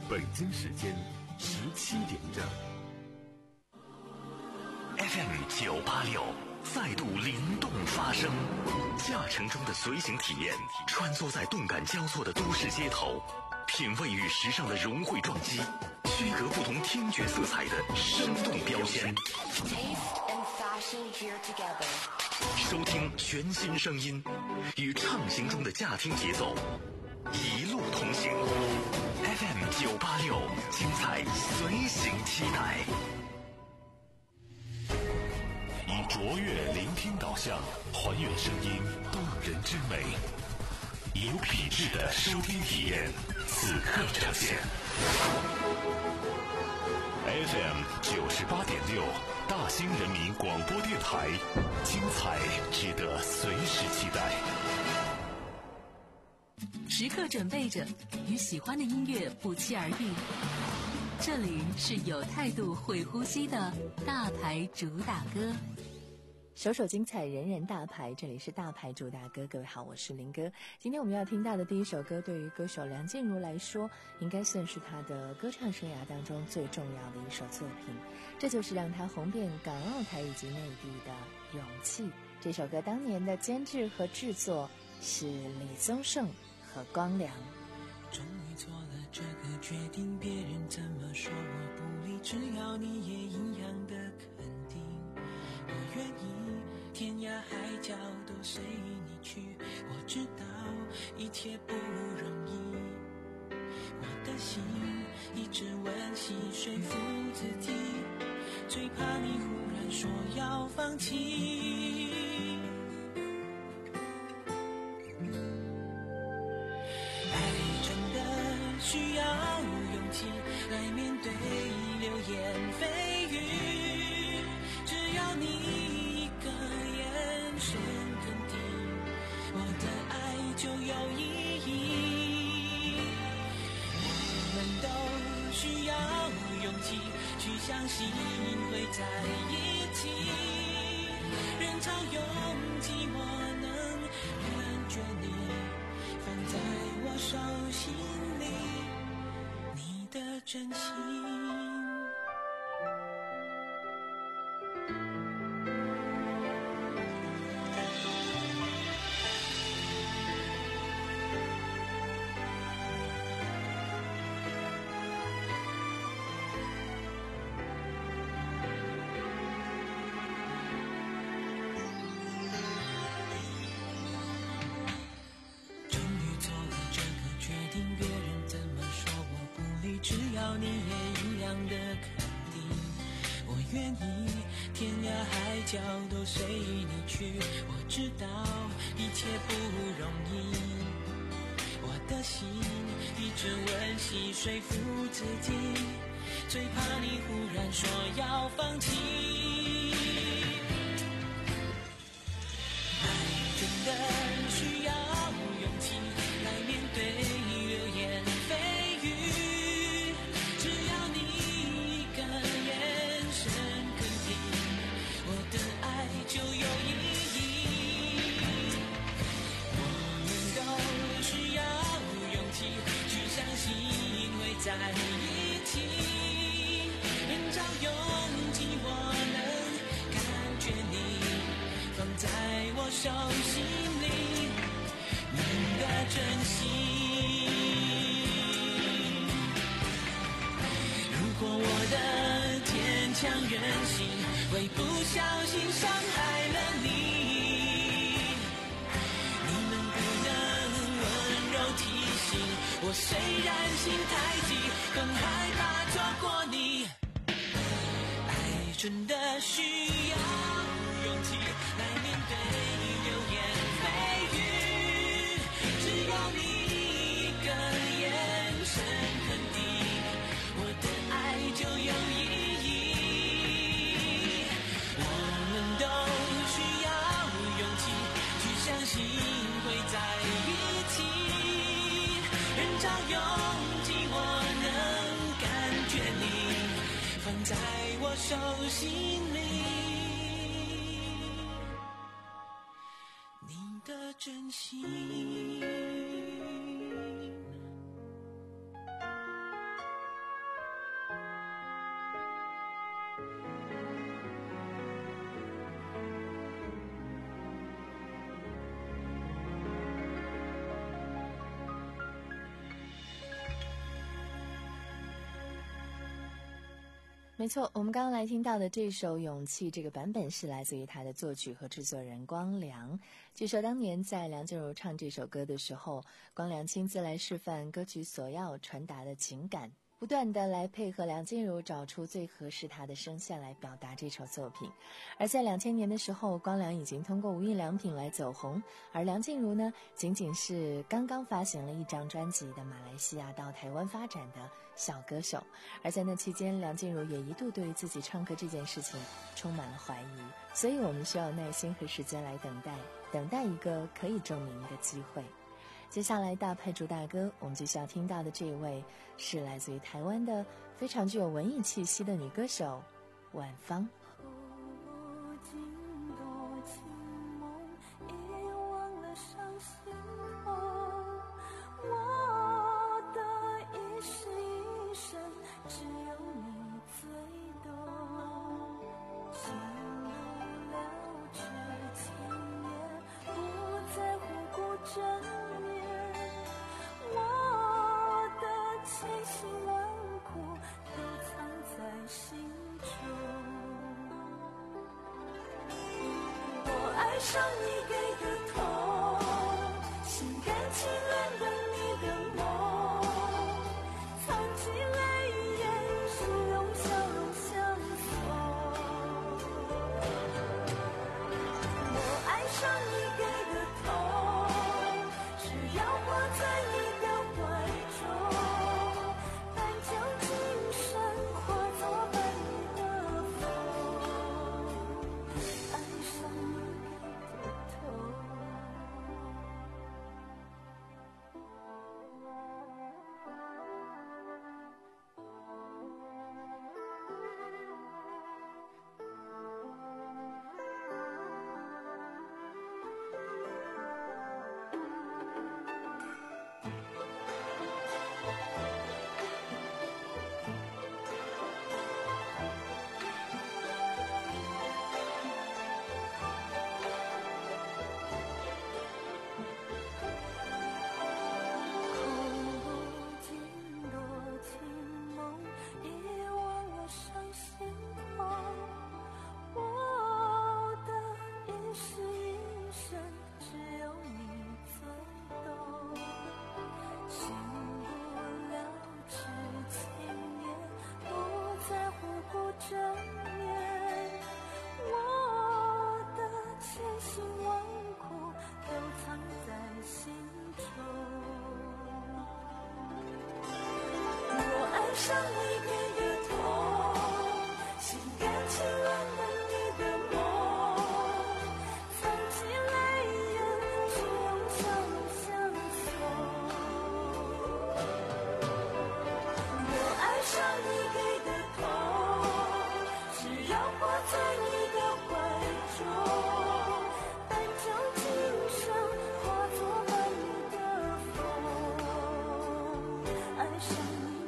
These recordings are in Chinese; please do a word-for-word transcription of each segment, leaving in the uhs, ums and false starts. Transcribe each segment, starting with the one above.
北京时间十七点整。 F M 九八六再度灵动发声，驾乘中的随行体验，穿梭在动感交错的都市街头，品味与时尚的融汇撞击，区隔不同听觉色彩的生动标签。收听全新声音，与畅行中的驾听节奏，一路同行。F M 九八六，精彩随行期待。 以卓越聆听导向，还原声音动人之美，以有品质的收听体验，此刻呈现。F M 九十八点六，大兴人民广播电台，精彩值得随时期待。 时刻准备着，与喜欢的音乐不期而遇。这里是有态度、会呼吸的大牌主打歌。首首精彩，人人大牌，这里是大牌主打歌。各位好，我是林哥。今天我们要听到的第一首歌，对于歌手梁静茹来说，应该算是她的歌唱生涯当中最重要的一首作品。这就是让她红遍港澳台以及内地的《勇气》。这首歌当年的监制和制作是李宗盛和光良。 终于做了这个决定，别人怎么说我不理，只要你也一样的肯定。我愿意天涯海角都随你去，我知道一切不容易，我的心一直温习说服自己，最怕你忽然说要放弃。需要勇气来面对流言蜚语，只要你一个眼神肯定，我的爱就有意义。我们都需要勇气去相信会在一起，人潮拥挤我能感觉你放在我手心里的真心。终于做了这个决定，别人怎么说我不理，只要你也一样的肯定，我愿意天涯海角都随你去，我知道一切不容易，我的心一直温习说服自己，最怕你忽然说要放弃。爱真的需要勇气来面对流言蜚语，只要你一个眼神肯定，我的爱就有意义。我们都需要勇气去相信会在一起，人潮拥挤我能感觉你放在我手心里，你的真心。如果我的坚强任性会不小心伤害了你，你能不能温柔提醒我，虽然心太急，更害怕错过你。爱真的需要勇气来面对流言蜚语，只要你一个眼神肯定，我的爱就有意义。我们都需要勇气去相信会在一起，人潮拥挤我能感觉你放在我手心里，你的真心。 没错，我们刚刚来听到的这首《勇气》这个版本是来自于他的作曲和制作人光良。据说当年在梁静茹唱这首歌的时候，光良亲自来示范歌曲所要传达的情感，不断的来配合梁静茹找出最合适她的声线来表达这首作品。而在两千年的时候，光良已经通过无印良品来走红，而梁静茹呢，仅仅是刚刚发行了一张专辑的马来西亚到台湾发展的小歌手。而在那期间，梁静茹也一度对于自己唱歌这件事情充满了怀疑，所以我们需要耐心和时间来等待，等待一个可以证明的机会。接下来大派主大歌，我们就需要听到的这一位是来自于台湾的非常具有文艺气息的女歌手婉芳。 爱上你给的痛，心甘情愿等你的梦，藏起泪眼，是用笑容相送。我爱上你给的痛，只要活在你的怀中，但将今生化作伴你的风。爱上你上你给的痛，心甘情愿等你的梦，藏起泪眼，只用笑容相送。我爱上你给的痛，只要活在你的怀中，但将今生化作伴你的风。爱上你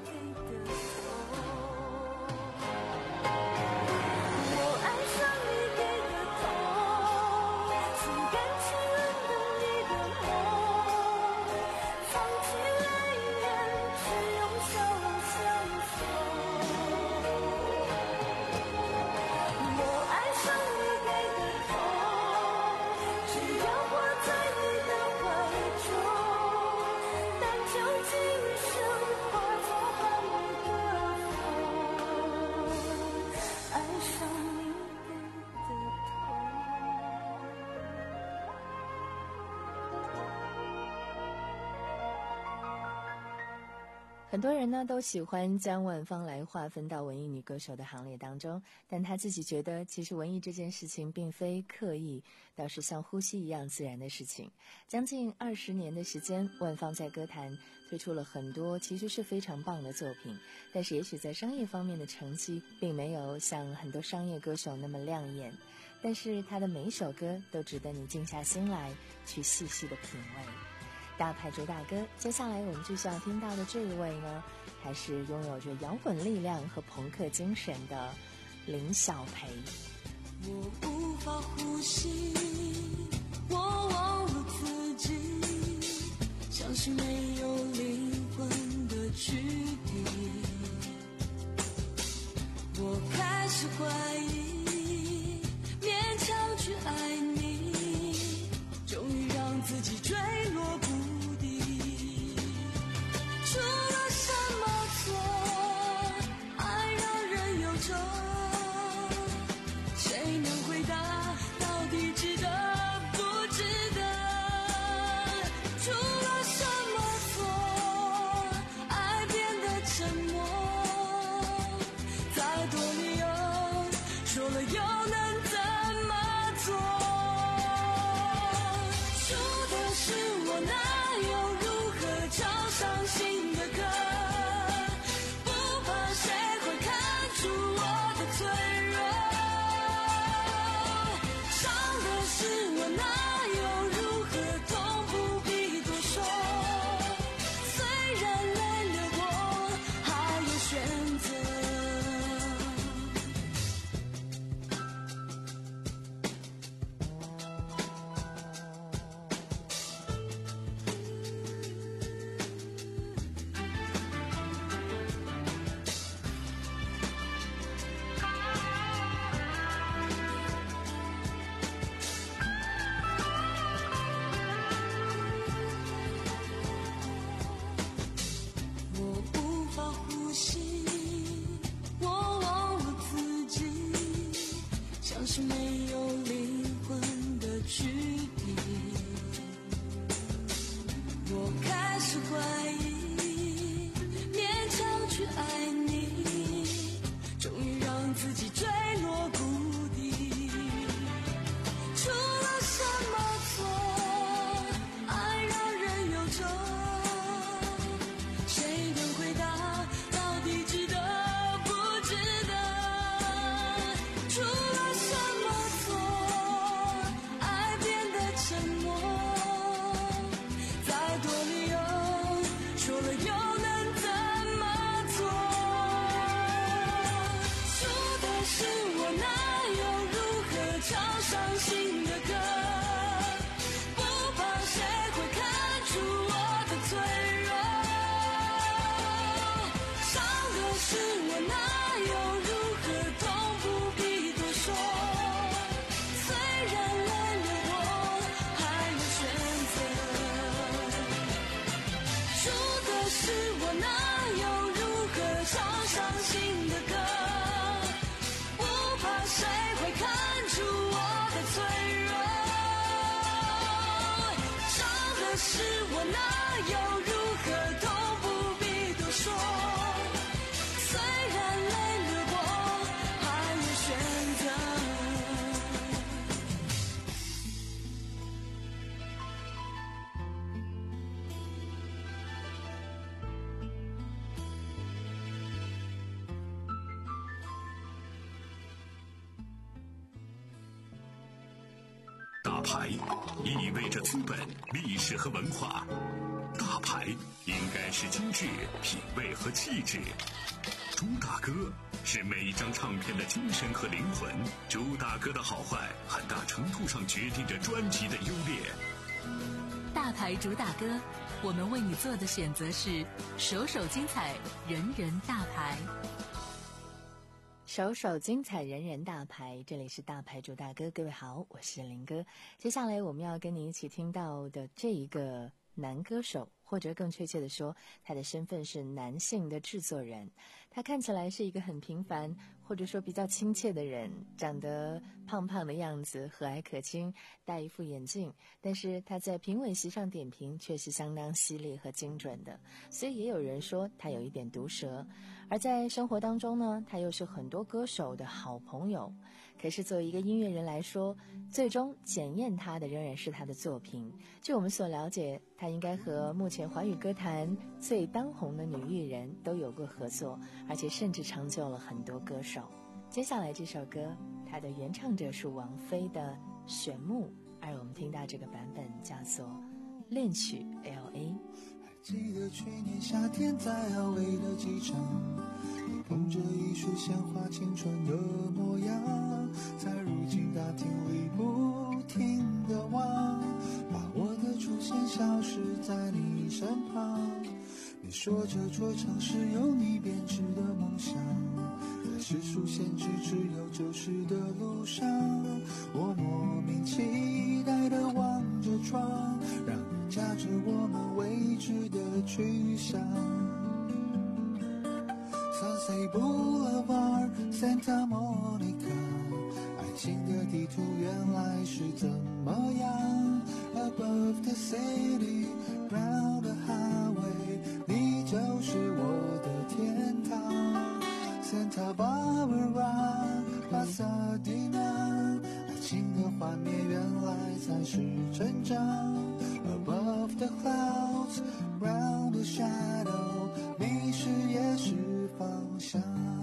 很多人呢都喜欢将万芳来划分到文艺女歌手的行列当中，但她自己觉得其实文艺这件事情并非刻意，倒是像呼吸一样自然的事情。将近二十年的时间，万芳在歌坛推出了很多其实是非常棒的作品，但是也许在商业方面的成绩并没有像很多商业歌手那么亮眼，但是她的每一首歌都值得你静下心来去细细的品味。大牌主打歌，接下来我们就需要听到的这一位呢，还是拥有着摇滚力量和朋克精神的林晓培。 我无法呼吸，我忘了自己，像是没有灵魂的躯体。 我开始怀疑，勉强去爱你，终于让自己坠落谷底。出了什么错，爱让人忧愁，谁能回答到底值得不值得？出了什么错，爱变得沉默，再多理由说了又能怎么做？输的是我，哪有如何敲伤心的歌？不怕谁会看出我的脆弱，伤的是我，哪有如何痛不必多说。虽然泪流过，还有选择。我无法呼吸，我忘了自己，像是没有灵魂的躯体。我开始怀疑，勉强去爱你，终于让自己坠落谷底。出了什么错，爱让人忧愁，谁能回答到底值得不值得？出了什么错，爱变得沉默，再多理由说了又能怎么做？输的是我，哪有如何敲伤心的歌？不怕谁会看出我的脆弱，伤的是我，哪有如何痛不必多说。虽然泪流过，还有选择。输的是我，哪有如何敲伤心的歌？不怕谁会看出我的脆弱，伤的是我，哪有如何痛不必多说。虽然泪流过，还有选择。 大牌意味着资本、历史和文化，大牌应该是精致、品味和气质。朱大哥是每一张唱片的精神和灵魂，朱大哥的好坏很大程度上决定着专辑的优劣。 大牌主打歌，我们为你做的选择是首首精彩，人人大牌。首首精彩，人人大牌，这里是大牌主大哥，各位好，我是林哥。接下来我们要跟你一起听到的这一个男歌手，或者更确切的说，他的身份是男性的制作人。他看起来是一个很平凡，或者说比较亲切的人，长得胖胖的样子，和蔼可亲，戴一副眼镜，但是他在评委席上点评却是相当犀利和精准的，所以也有人说他有一点毒舌。而在生活当中呢，他又是很多歌手的好朋友。可是作为一个音乐人来说，最终检验他的仍然是他的作品。据我们所了解，他应该和目前华语歌坛最当红的女艺人都有过合作，而且甚至成就了很多歌手。接下来这首歌，它的原唱者是王菲的《玄木》，而我们听到这个版本叫做《恋曲 L A》。 记得去年夏天在奥维的机场，你捧着一束鲜花，青春的模样，在如今大厅里不停地望，把我的出现消失在你身旁。你你说这座城市有你编织的梦想，在世俗限制只有旧时的路上，我莫名期待地望着窗，让你驾着我们未知的去向。Sunset Boulevard Santa Monica， 爱情的地图原来是怎么样， Above the city round the highway， 你就是我的天堂。 Santa Barbara Pasadena， 爱情的幻灭原来才是成长。 Above the clouds round the shadow， 迷失也是方向。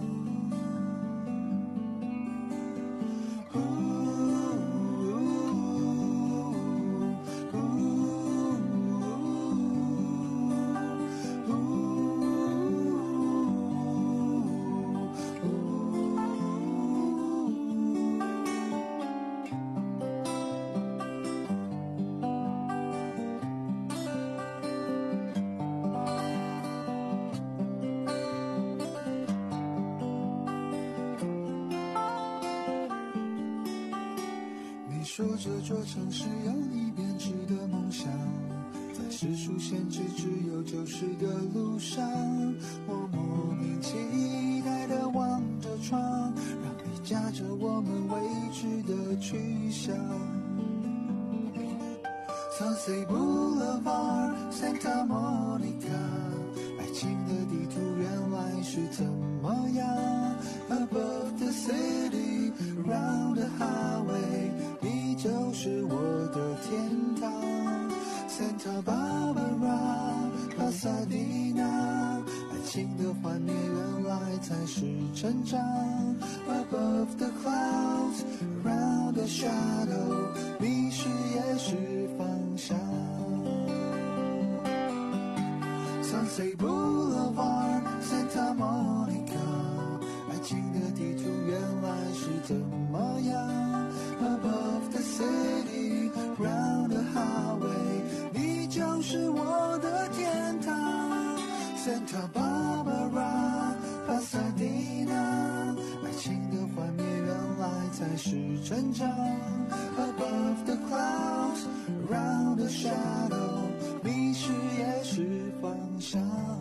说这座城市有你编织的梦想，在世俗限制只有旧时的路上，我莫名期待地望着窗，让你驾着我们未知的去向。 Sunset Boulevard Santa Monica， 爱情的地图原来是怎么样， Above the city round the highway，就是我的天堂。 Santa Barbara Pasadena， 爱情的幻灭原来才是成长。 Above the clouds around the shadow， 迷失也是方向。 Sunset Boulevard Santa Monica， 爱情的地图原来是怎么样， Above the city round the highway， 你就是我的天堂。 Santa Barbara Pasadena， 爱情的幻灭原来才是成长。 Above the clouds around the shadow， 迷失也是方向。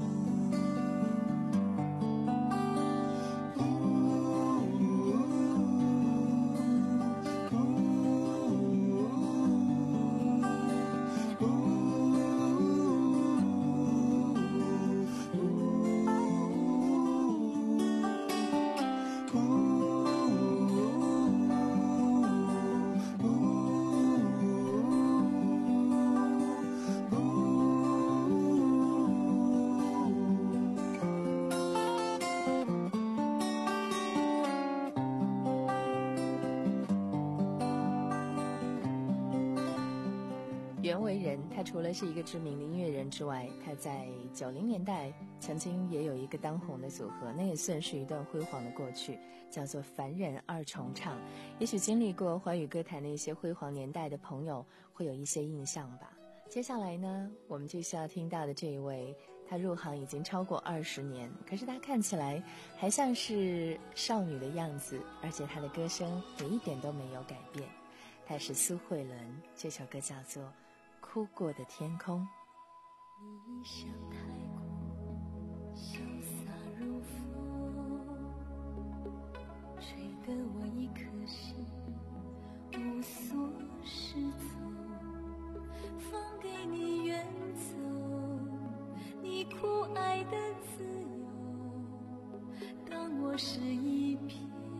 袁惟仁，他除了是一个知名的音乐人之外，他在九零年代曾经也有一个当红的组合，那也算是一段辉煌的过去，叫做凡人二重唱。也许经历过华语歌坛的一些辉煌年代的朋友会有一些印象吧。接下来呢，我们就需要听到的这一位，他入行已经超过二十年，可是他看起来还像是少女的样子，而且他的歌声也一点都没有改变。他是苏慧伦，这首歌叫做哭过的天空。 你像太过潇洒如风，吹得我一颗心无所适从，放给你远走，你酷爱的自由。当我是一片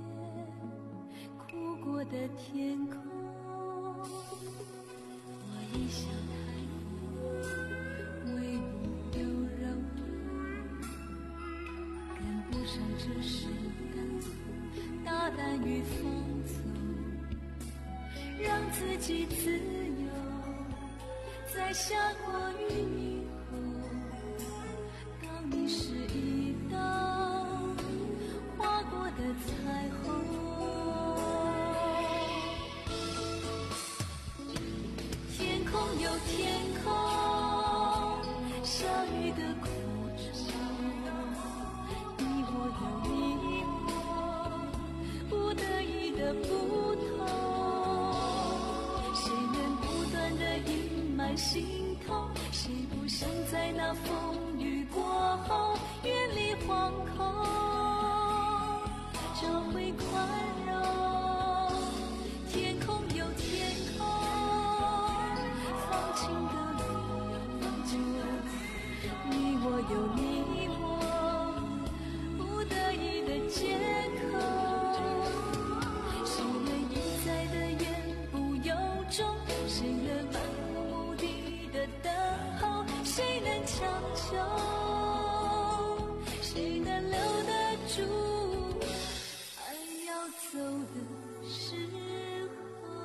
哭过的天空，我一想太为你流柔，跟不上这时代大胆与放纵，让自己自由，在下过雨以后，当你是一道划过的彩虹。天空有天空，下雨的苦衷， 心痛，谁不想在那风雨过后远离惶恐，找回宽容。天空有天空，放晴的理由，你我有你我，不得已的借口。谁能一再的言不由衷？谁能漫无目的的等候？谁能强求？谁能留得住爱要走的时候？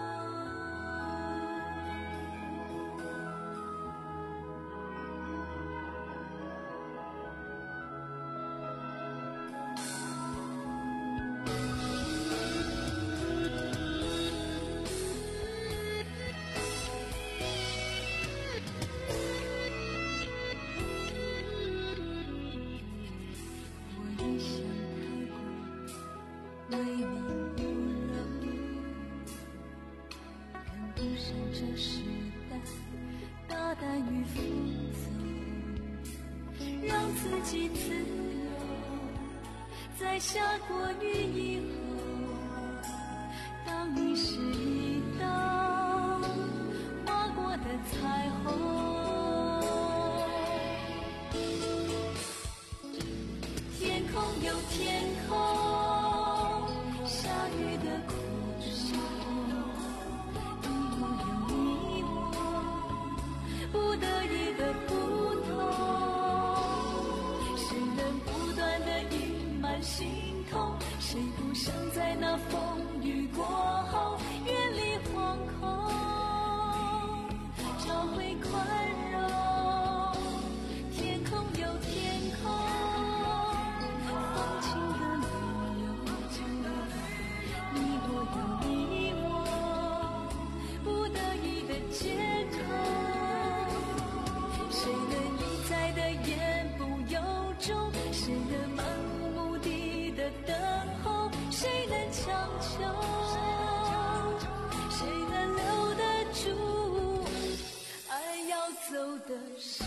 为你温柔，赶不上这时代大胆与浮躁，让自己自由。在下过雨以后，当你是一道划过的彩虹，天空有天空。下雨的苦笑，你我有你我，不得已的不同。谁能不断的隐瞒心痛？谁不想在那风雨过后远离惶恐，找回宽容？天空有天空，放晴的理由。你我有你我，不得已的借口。谁能一再的言不由衷？谁能漫无目的的等候？谁能强求？谁能留得住爱要走的时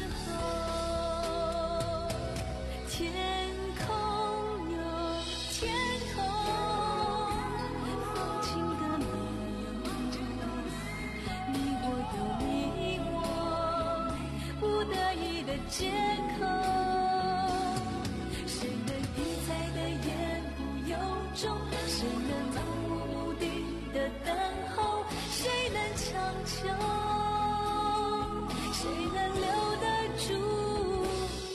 候？天空有天空，放晴的理由。你我有你我，不得已的借口。谁能一再的言不由衷？谁能漫无目的的等候？谁能强求？谁能留得住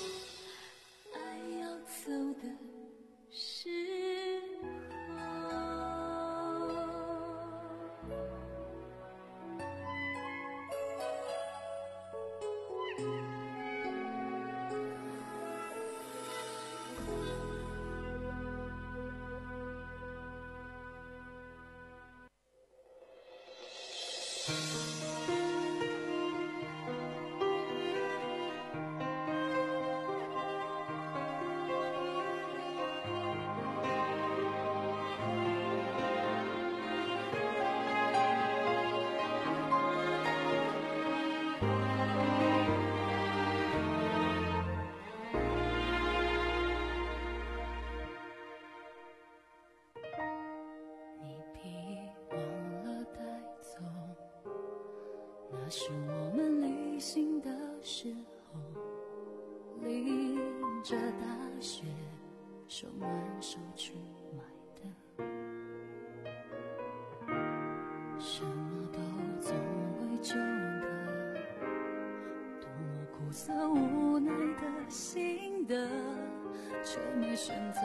爱要走的时候？那是我们旅行的时候，淋着大雪，手挽手去买的，什么都总会旧的，多么苦涩无奈的心的，却没选择，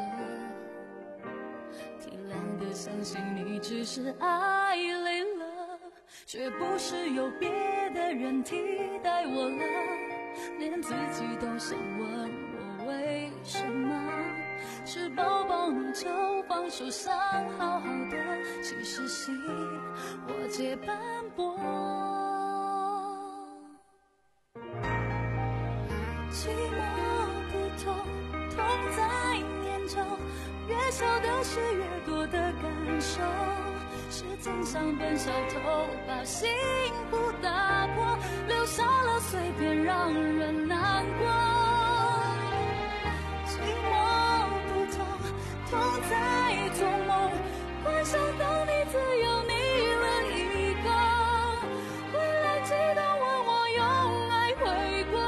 体谅的相信你只是爱累了，却不是有别的人替代我了，连自己都想问我为什么，吃饱饱你就放手想好好的，其实心我皆斑驳，寂寞不痛，痛在念旧，越小的事越多的感受， 时间像本小偷，把幸福打破，留下了碎片让人难过。寂寞不痛，痛在做梦，幻想到你自由你了一个，回来记得问我用爱回过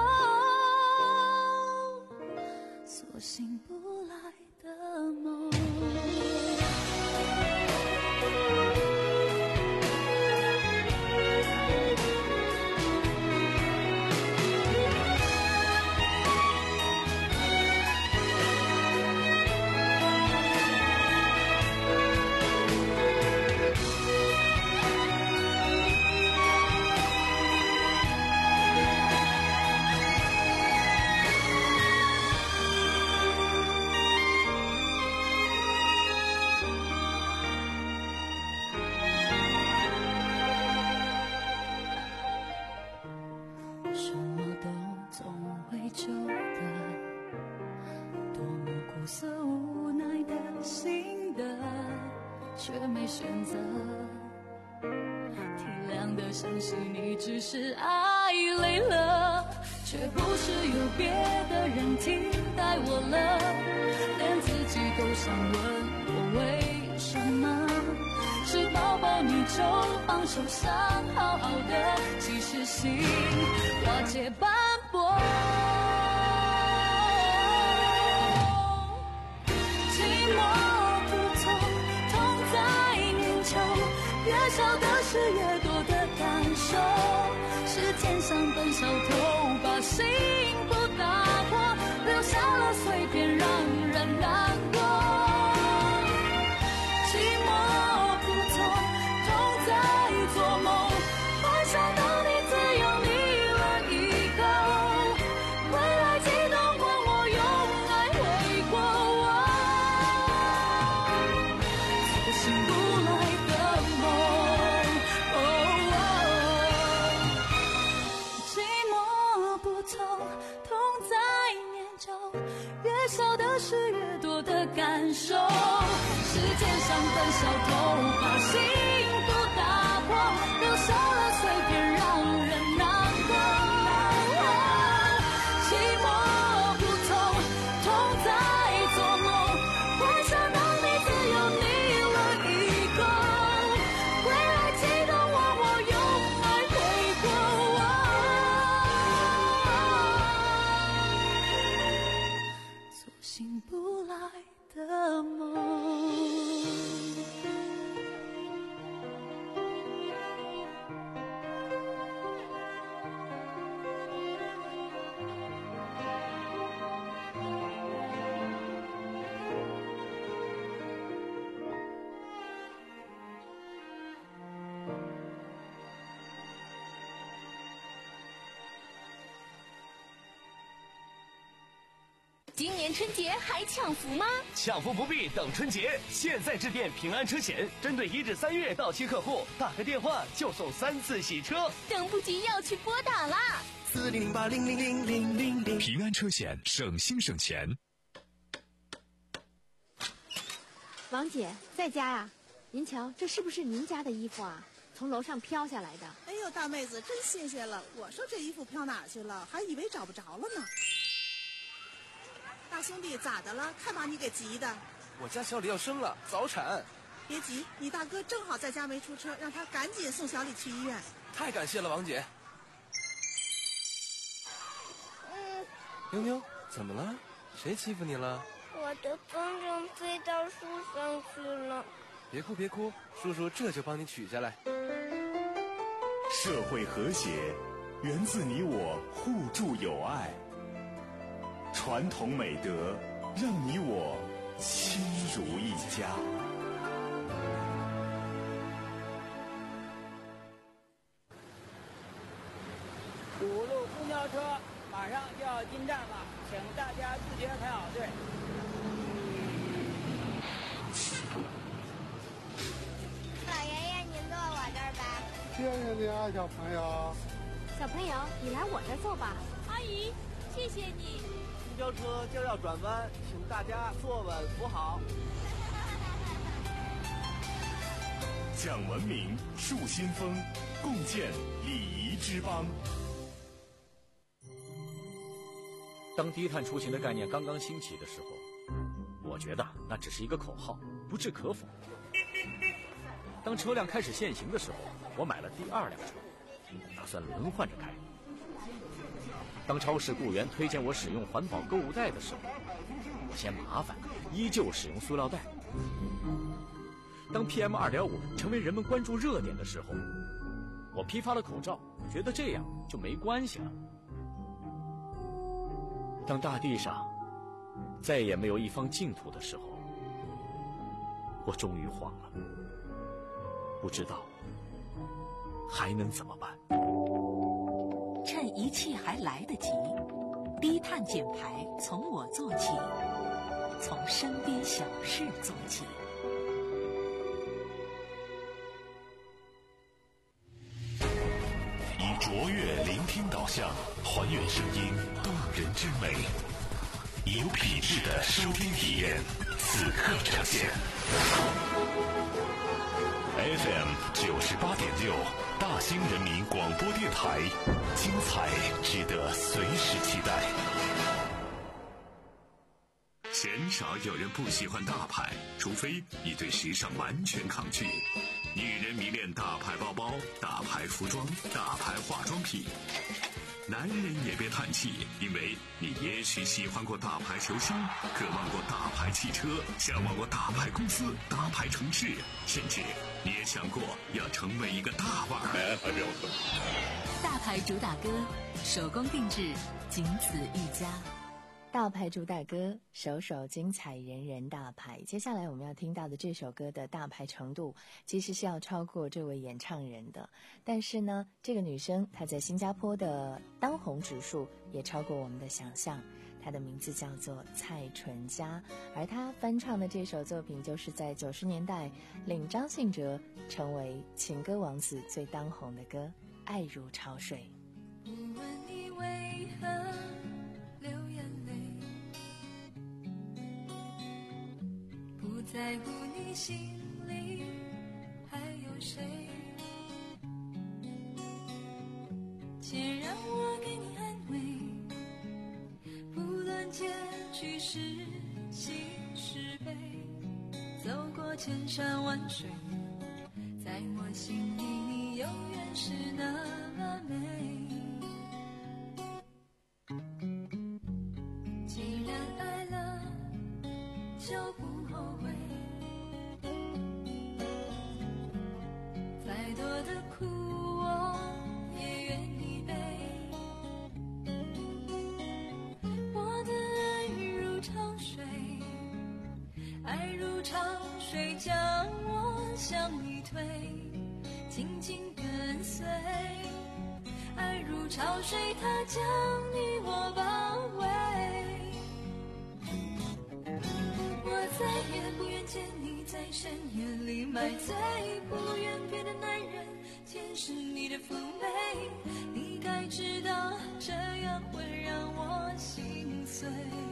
我，所醒不来的梦。什么都总会旧的，多么苦涩无奈的心的，却没选择。体谅的相信你只是爱累了，却不是有别的人替代我了，连自己都想问我为什么。是抱抱你就放手，想好好的，其实心瓦解斑驳。寂寞不痛，痛在念旧，越少的事越多的感受。时间像本小偷，把幸福打破，留下了碎片让人难过。寂寞不痛，痛在做梦，幻想到你自由你了一个，回来记得问我用爱回过我，所醒不来的梦。哦哦，寂寞不痛，痛在念旧，越少的事越多的感受。时间像本小偷，把幸福打破，留下了碎片让人难过。寂寞不痛，痛在做梦，幻想到你自由你了一个，回来记得问我用爱回过我，做醒不来的梦。 今年春节还抢福吗？ 抢福不必等春节，现在致电平安车险，针对一至三月到期客户，打个电话就送三次洗车。 等不及要去拨打啦！ 四零零八零零零零零零。 平安车险，省心省钱。 王姐在家呀？您瞧，这是不是您家的衣服啊？从楼上飘下来的。 哎呦，大妹子真新鲜了！我说这衣服飘哪去了，还以为找不着了呢。大兄弟，咋的了？看把你给急的。 我家小李要生了，早产。 别急，你大哥正好在家没出车，让他赶紧送小李去医院。 太感谢了，王姐。 嗯。 妞妞，怎么了？谁欺负你了？ 我的风筝飞到树上去了。 别哭别哭，叔叔这就帮你取下来。 社会和谐源自你我互助友爱，传统美德让你我亲如一家。 五路公交车马上就要进站了，请大家自觉排好队。 老爷爷，您坐我这儿吧。 谢谢你啊，小朋友。 小朋友，你来我这儿坐吧。 阿姨，谢谢你。 公交车就要转弯，请大家坐稳扶好。 讲文明树新风，共建礼仪之邦。 当低碳出行的概念刚刚兴起的时候，我觉得那只是一个口号，不置可否。当车辆开始限行的时候，我买了第二辆车，打算轮换着开。当超市雇员推荐我使用环保购物袋的时候，我嫌麻烦，依旧使用塑料袋。当 P M 二点五 成为人们关注热点的时候，我批发了口罩，觉得这样就没关系了。当大地上再也没有一方净土的时候，我终于慌了，不知道还能怎么办。 趁一切还来得及，低碳减排从我做起，从身边小事做起。 以卓越聆听导向，还原声音动人之美，有品质的收听体验，此刻呈现。F M 九十八点六，大兴人民广播电台，精彩值得随时期待。 鲜少有人不喜欢大牌，除非你对时尚完全抗拒。女人迷恋大牌包包、大牌服装、大牌化妆品。男人也别叹气，因为你也许喜欢过大牌球星，渴望过大牌汽车，向往过大牌公司、大牌城市，甚至你也想过要成为一个大腕儿。 大牌主打歌，手工定制，仅此一家。 大牌主打歌，首首精彩，人人大牌。接下来我们要听到的这首歌的大牌程度其实是要超过这位演唱人的，但是呢，这个女生她在新加坡的当红指数也超过我们的想象。她的名字叫做蔡淳佳，而她翻唱的这首作品就是在九十年代令张信哲成为情歌王子最当红的歌《爱如潮水》。 不问你为何流眼泪，不在乎你心里还有谁，且让我给你安慰，不论结局是喜是悲，走过千山万水，在我心里你永远是那么美。既然爱了就不后悔，再多的苦我也愿意背，我的爱如潮水，爱如潮水将我向你推，紧紧跟随，爱如潮水它将你我包围，我再也不愿见你在深夜里买醉，不愿别的男人见识你的妩媚，你该知道这样会让我心碎，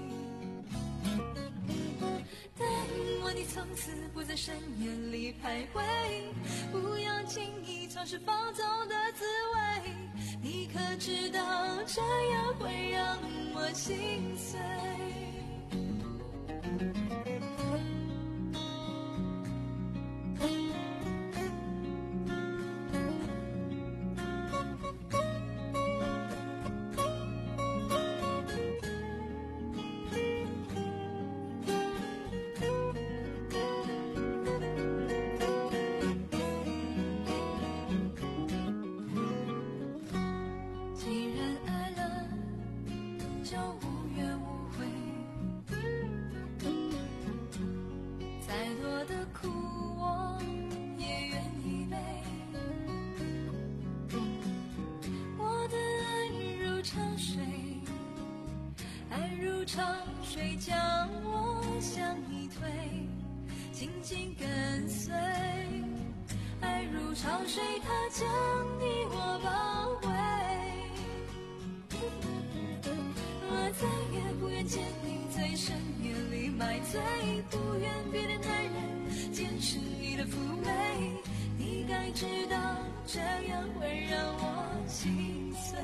但我你从此不在深夜里徘徊，不要轻易尝试放纵的滋味，你可知道这样会让我心碎。潮水将我向你推，紧紧跟随，爱如潮水它将你我包围，我再也不愿见你在深夜里买醉，不愿别的男人见识你的妩媚，你该知道这样会让我心碎。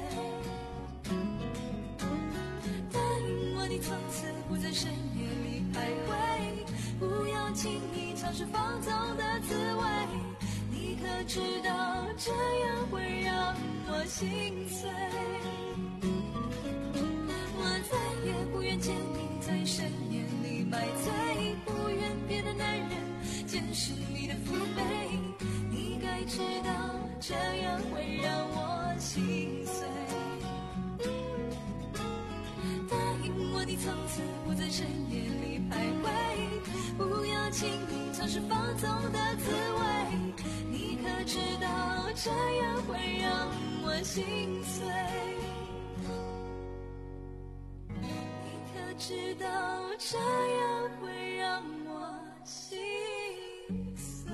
答应我你从此不在深夜里徘徊，不要轻易尝试放纵的滋味。你可知道这样会让我心碎。我再也不愿见你在深夜里买醉，不愿别的男人见识你的妩媚。你该知道这样会让我心碎。答应我你从此不在深夜里徘徊，不要轻易尝试放纵的滋味。你可知道这样会让我心碎。你可知道这样会让我心碎。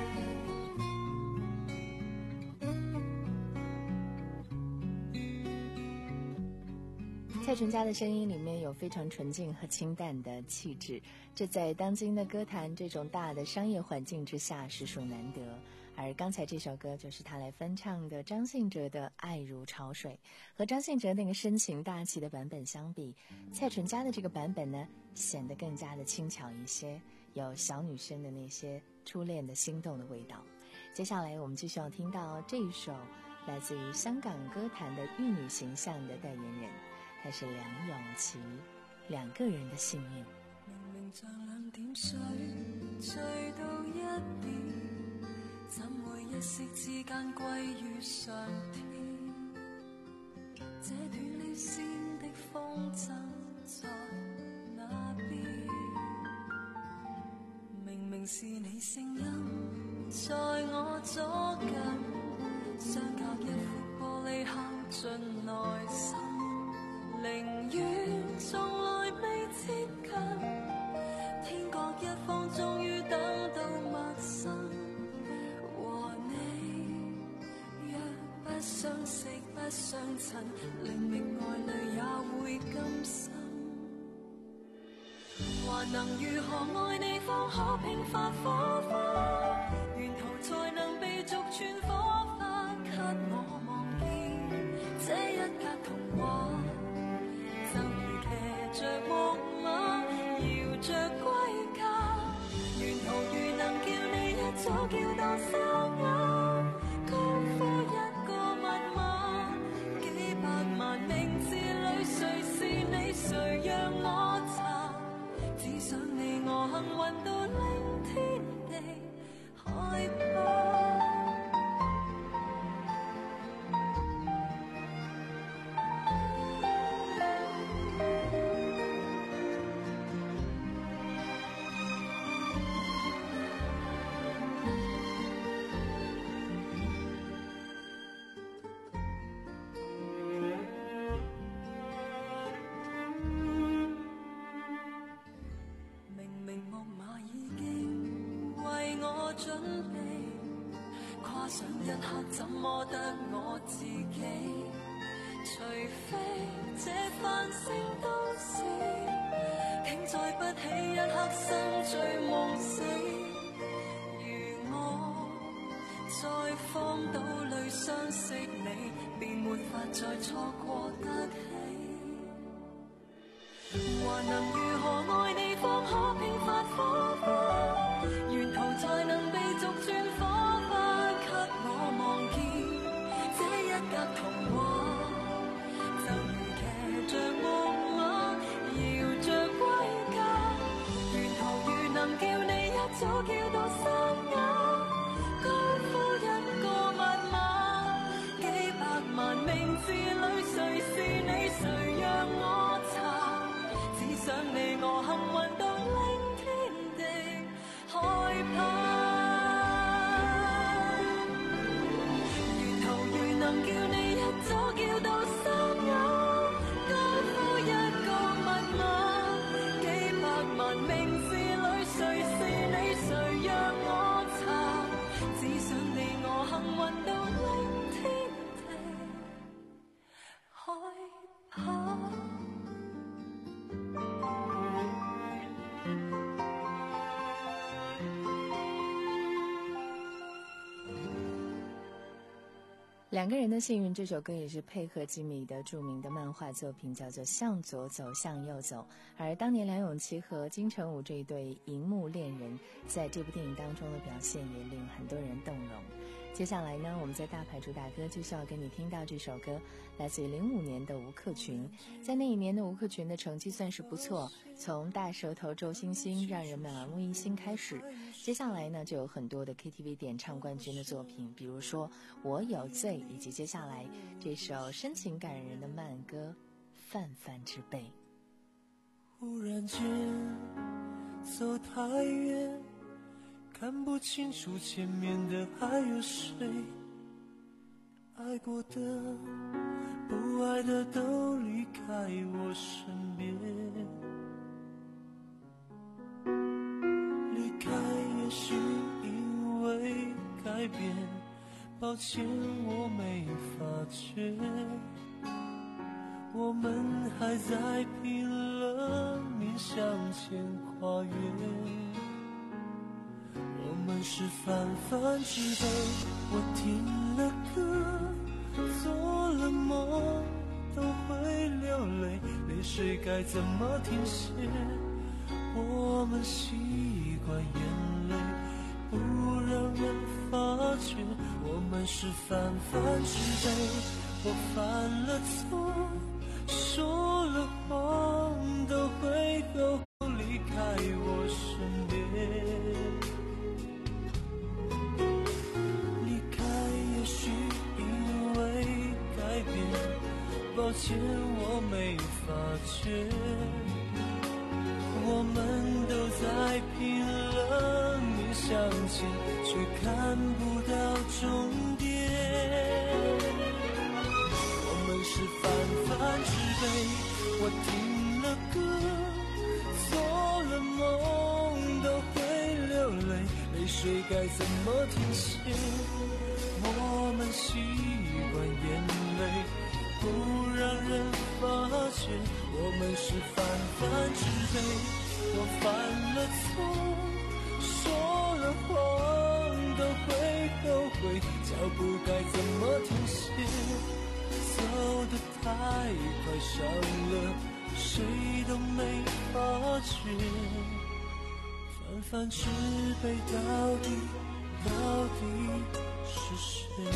蔡淳佳的声音里面有非常纯净和清淡的气质，这在当今的歌坛这种大的商业环境之下实属难得。而刚才这首歌就是他来翻唱的张信哲的《爱如潮水》。和张信哲那个深情大气的版本相比，蔡淳佳的这个版本呢，显得更加的轻巧一些，有小女生的那些初恋的心动的味道。接下来我们继续要听到这一首来自于香港歌坛的玉女形象的代言人，他是梁咏琪，两个人的幸运。 明明像兩點水醉到一邊，怎會一息之間歸於上天？這斷了線的風箏在那邊，明明是你聲音在我左近，相隔一塊玻璃敲進內心，寧願從來未接近，天各一方終於等到陌生。和你若不相識不相襯，靈明愛侶也會甘心。還能如何愛你方可拼發火花，沿途才能被逐串火花給我望見這一格童話。就如騎着木馬搖着歸家，沿途如能叫你一早叫到沙啞，高呼一個密碼，幾百萬名字裏誰是你誰讓我查，只想你我幸運到令天地害怕。準備跨上一刻，怎麼得我自己？除非這繁星都市，竟再不起一刻心醉夢死。如我再荒島裏相識你，便沒法再錯過得起。還能如何愛你方可拼發火花，沿途才能被逐串火花給我望見這一格童話。就如騎着木馬搖着歸家，沿途如能叫你一早叫到沙啞，高呼一個密碼，幾百萬名字裏誰是你誰讓我查，只想你我幸運到令天地害怕。沿途如能叫你一早叫到沙啞，高呼一個密碼，幾百萬名字裏誰是你誰讓我查，只想你我幸運到令天地害怕。 两个人的幸运这首歌也是配合吉米的著名的漫画作品，叫做《向左走，向右走》。而当年梁咏琪和金城武这一对荧幕恋人，在这部电影当中的表现也令很多人动容。接下来呢，我们在大牌主打歌就是要跟你听到这首歌，来自于零五年的吴克群。在那一年的吴克群的成绩算是不错，从大舌头周星星让人们耳目一新开始，接下来呢就有很多的 K T V 点唱冠军的作品，比如说我有罪，以及接下来这首深情感人的慢歌泛泛之辈。 忽然间走太远，看不清楚前面的还有谁，爱过的不爱的都离开我身边，离开也许因为改变，抱歉我没发觉，我们还在拼了命向前跨越，我们是泛泛之辈，我听了歌做了梦都会流泪，泪水该怎么停歇，我们习惯眼泪不让人发觉，我们是泛泛之辈，我犯了错说了谎都会后离开我身边，离开也许因为改变，抱歉我没发觉，我们都在拼了命向前，却看不到终点，我们是泛泛之辈，我听了歌做了梦都会流泪，泪水该怎么停歇，我们习惯眼泪不让人发觉，我们是泛泛之辈，我犯了错说了谎都会后悔，脚步该怎么停歇，走得太快伤了谁都没发觉，泛泛之辈到底到底是谁，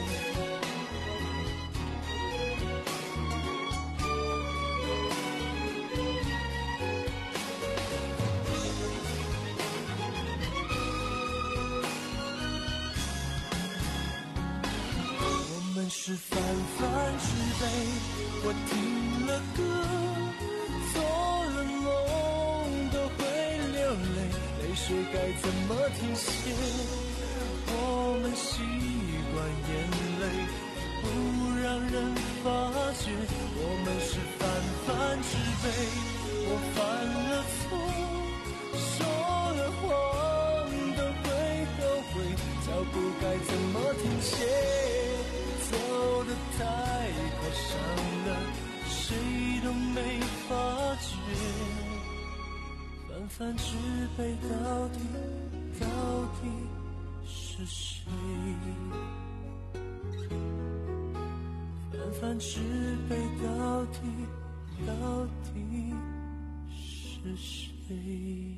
是泛泛之辈，我听了歌做了梦都会流泪，泪水该怎么停歇，我们习惯眼泪不让人发觉，我们是泛泛之辈，我犯了错说了谎都会后悔，脚步该怎么停歇，走得太快伤了谁都没发觉，泛泛之辈到底到底是谁，泛泛之辈到底到底是谁。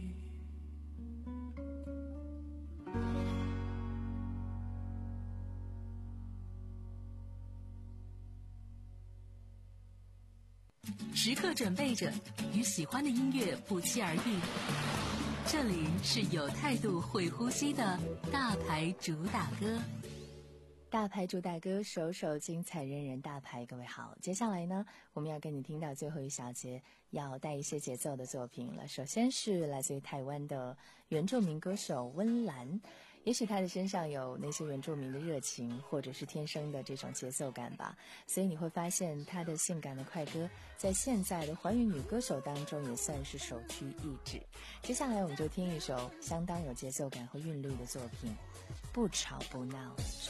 时刻准备着，与喜欢的音乐不期而遇。这里是有态度、会呼吸的大牌主打歌。 大牌主打歌，首首精彩，人人大牌。各位好，接下来呢，我们要跟你听到最后一小节，要带一些节奏的作品了。首先是来自于台湾的原住民歌手温岚。也许他的身上有那些原住民的热情，或者是天生的这种节奏感吧，所以你会发现他的性感的快歌在现在的华语女歌手当中也算是首屈一指。接下来我们就听一首相当有节奏感和韵律的作品，不吵不闹。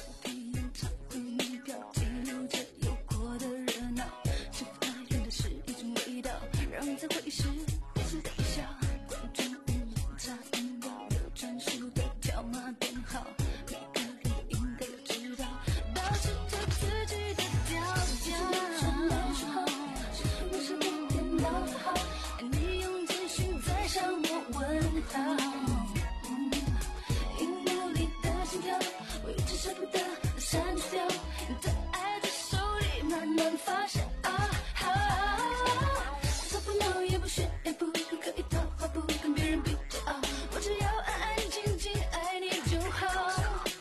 让人在会议室彼此的笑，观众无差音乐有专属的条码编号，每个人都应该要知道，保持着好，你用简讯在向我问好，嗯，荧幕里的心跳，我一直舍不得删除掉，你的爱在手里慢慢发酵，做不到也不学也不可以讨好，不跟别人比较，我只要安安静静爱你就好。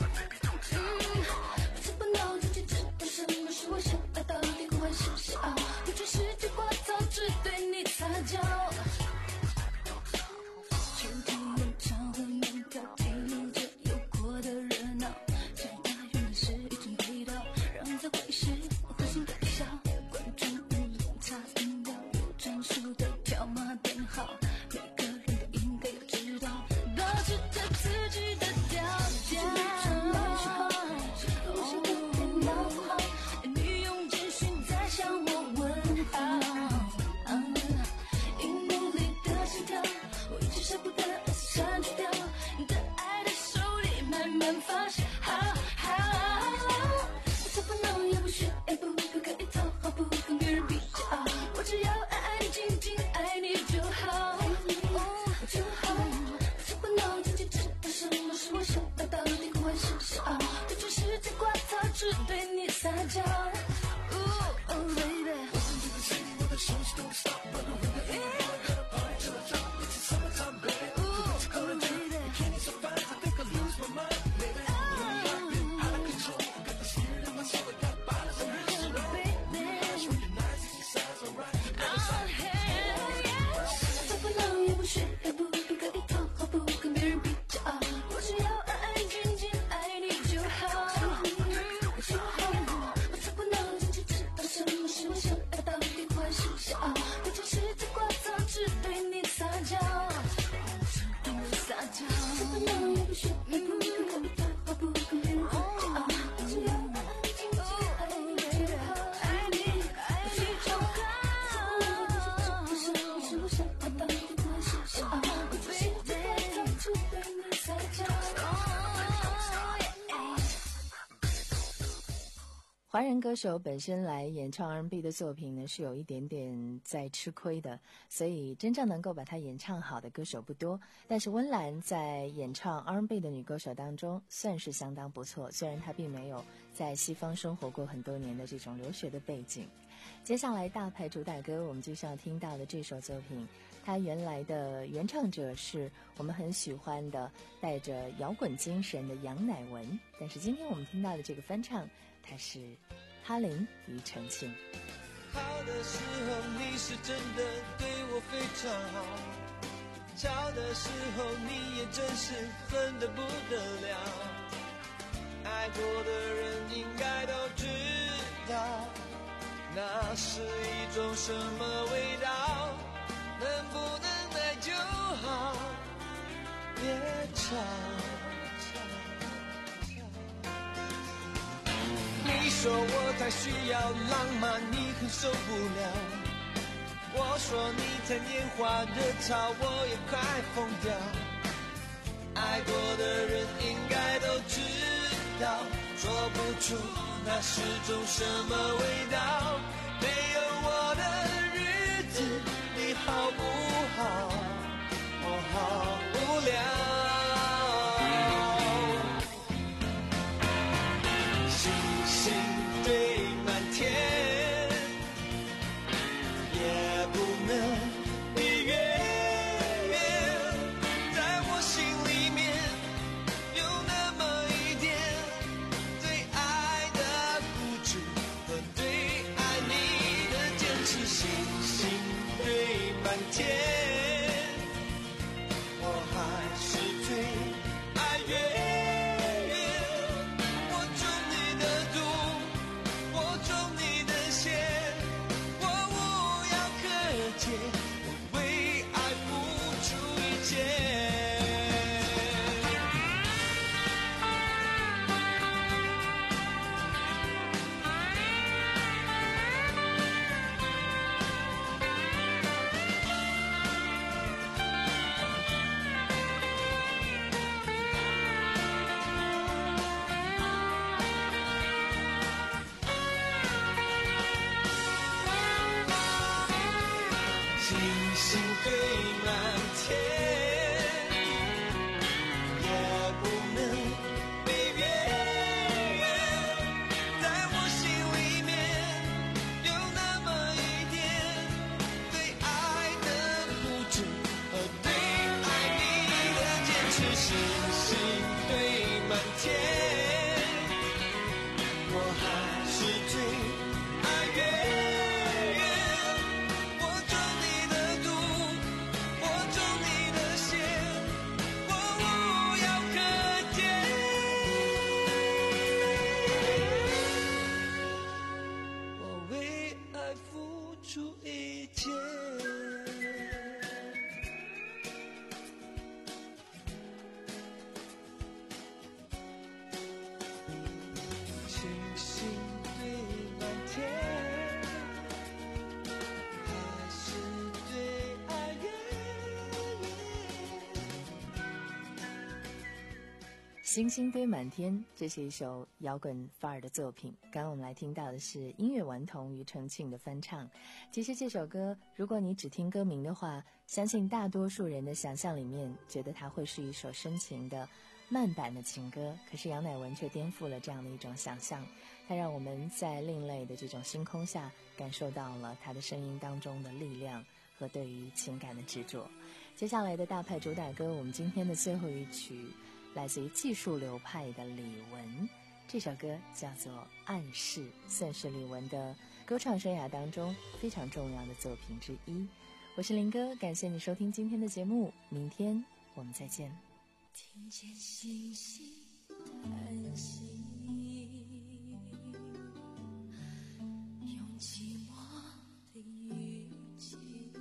华人歌手本身来演唱 R and B 的作品呢，是有一点点在吃亏的，所以真正能够把它演唱好的歌手不多。但是温岚在演唱 R and B 的女歌手当中算是相当不错，虽然她并没有在西方生活过很多年的这种留学的背景。接下来大牌主打歌我们就是要听到的这首作品，它原来的原唱者是我们很喜欢的带着摇滚精神的杨乃文，但是今天我们听到的这个翻唱，它是哈林庾澄庆。 好的时候你是真的对我非常好，吵的时候你也真是恨得不得了，爱过的人应该都知道，那是一种什么味道，能不能爱就好，别吵。你说我太需要浪漫，你很受不了，我说你太年华热潮，我也快疯掉，爱过的人应该都知道，说不出那是种什么味道，没有我的日子你好不好，我好无聊， 星堆满天，也不能比月圆在我心里面有那么一点对爱的固执和对爱你的坚持。星星堆满天，我还是最爱月圆。我中你的毒，我中你的邪，我无药可解。我为爱付出一切。星星堆满天，还是对爱越星星堆满天，这是一首摇滚范儿的作品。刚刚我们来听到的是音乐顽童庾澄庆的翻唱。其实这首歌，如果你只听歌名的话，相信大多数人的想象里面觉得它会是一首深情的慢版的情歌，可是杨乃文却颠覆了这样的一种想象，它让我们在另类的这种星空下感受到了他的声音当中的力量和对于情感的执着。接下来的大派主打歌，我们今天的最后一曲来自于技术流派的李玟，这首歌叫做《暗示》，算是李玟的歌唱生涯当中非常重要的作品之一。我是林哥，感谢你收听今天的节目，明天我们再见。 听见星星叹息，用寂寞的语气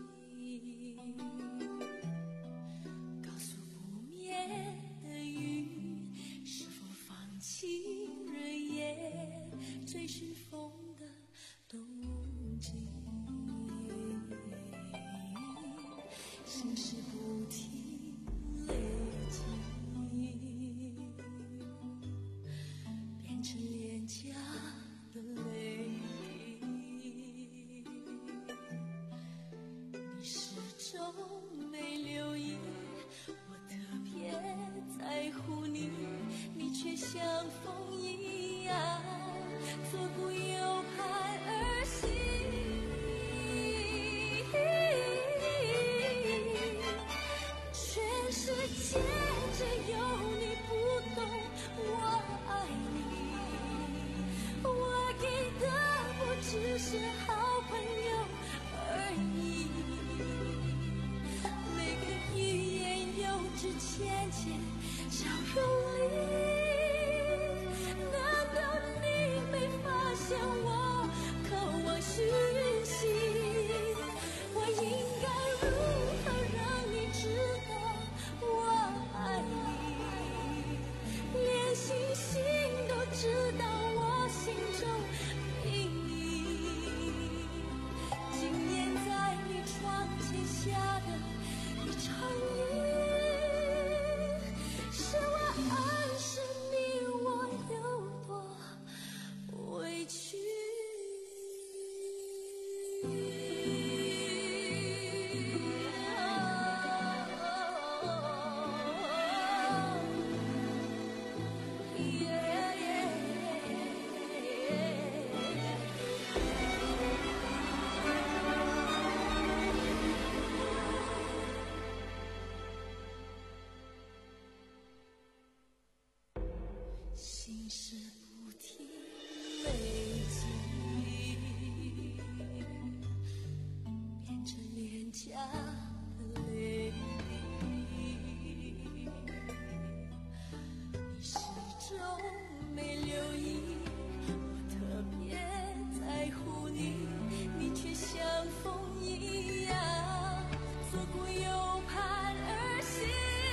告诉不灭的云，是否放弃日夜追寻风的动静。心事不停累积，变成廉价的泪滴。你始终没留意，我特别在乎你，你却像风一样左顾右盼而行。全世界只有你不懂我爱你，我给的不只是好朋友而已。每个欲言又止，浅浅笑容里，难道你没发现我渴望讯息？我应该如何让你知道我爱你？连星星都知道我心中秘密。今年在你窗前下的一场雨，是我暗示你我有多委屈。心事不停累积，变成廉价的泪滴。你始终没留意，我特别在乎你，你却像风一样左顾右盼而行。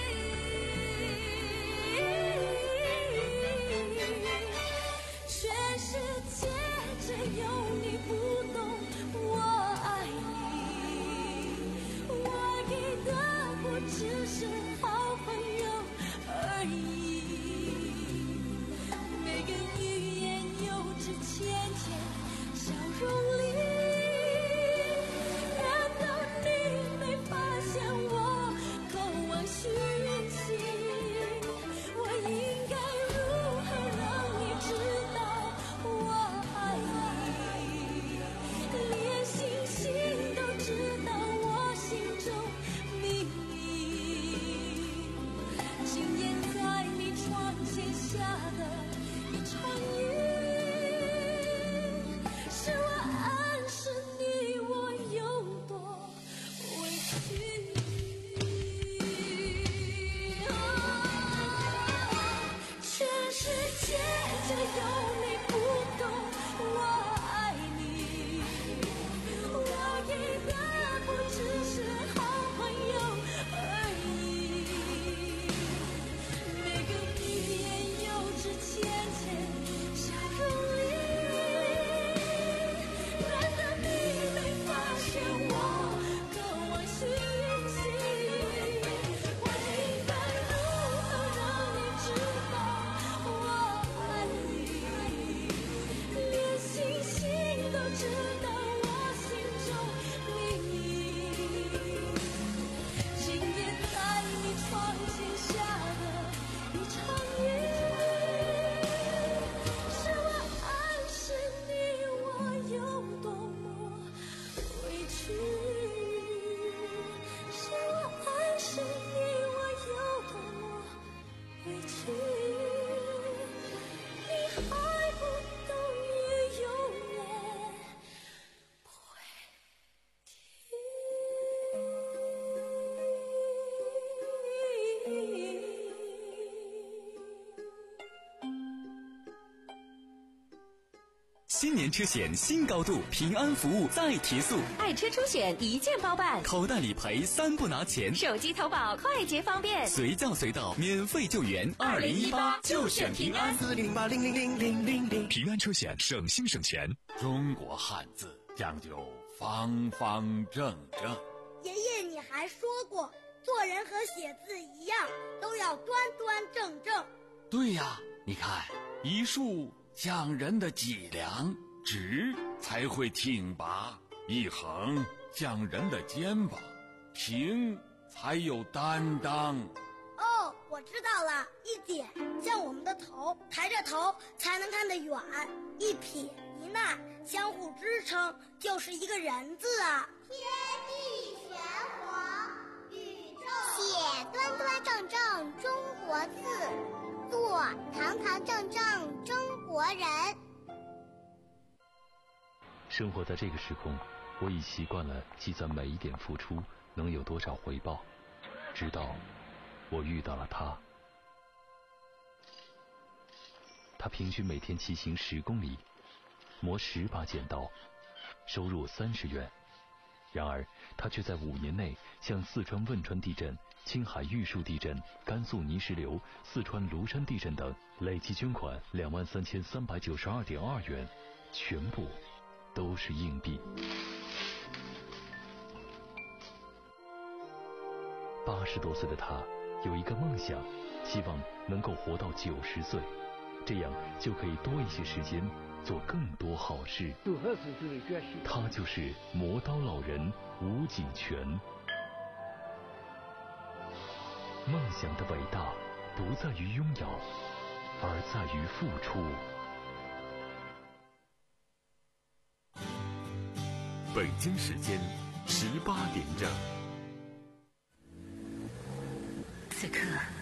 全世界只有你不懂我爱你，我给的不只是好朋友而已。每个语只有你不懂我爱你，我给的不只是好朋友而已。每个语言幼稚浅浅笑容里，难得你没发现我渴望讯息。我应该如何让你知道我爱你？连星星都知道我心中秘密。今夜在你窗前下的一场雨，是我暗示你我有多么委屈，是我暗示你我有多么委屈，你还不懂，也永远不会新年车险新高度，平安服务再提速， 爱车出险一键包办， 口袋理赔三不拿钱， 手机投保快捷方便， 随叫随到，免费救援。 二零一八就选平安。 四零八零零零零零零， 平安车险省心省钱。 中国汉字讲究方方正正。 爷爷，你还说过，做人和写字一样，都要端端正正。 对呀，你看一竖讲人的脊梁，直才会挺拔；一横讲人的肩膀，平才有担当。 哦，我知道了，一点像我们的头，抬着头才能看得远；一撇一捺相互支撑，就是一个人字啊。 天地玄黄，宇宙写端端正正中国字，做堂堂正正中国人。 生活在这个时空，我已习惯了计算每一点付出能有多少回报，直到我遇到了他。他平均每天骑行十公里，磨十把剪刀，收入三十元。然而他却在五年内向四川汶川地震、青海玉树地震、甘肃泥石流、四川庐山地震等累计捐款两万三千三百九十二点二元，全部都是硬币。八十多岁的他有一个梦想，希望能够活到九十岁，这样就可以多一些时间做更多好事。他就是磨刀老人吴锦泉。梦想的伟大不在于拥有，而在于付出。 北京时间十八点整。 此刻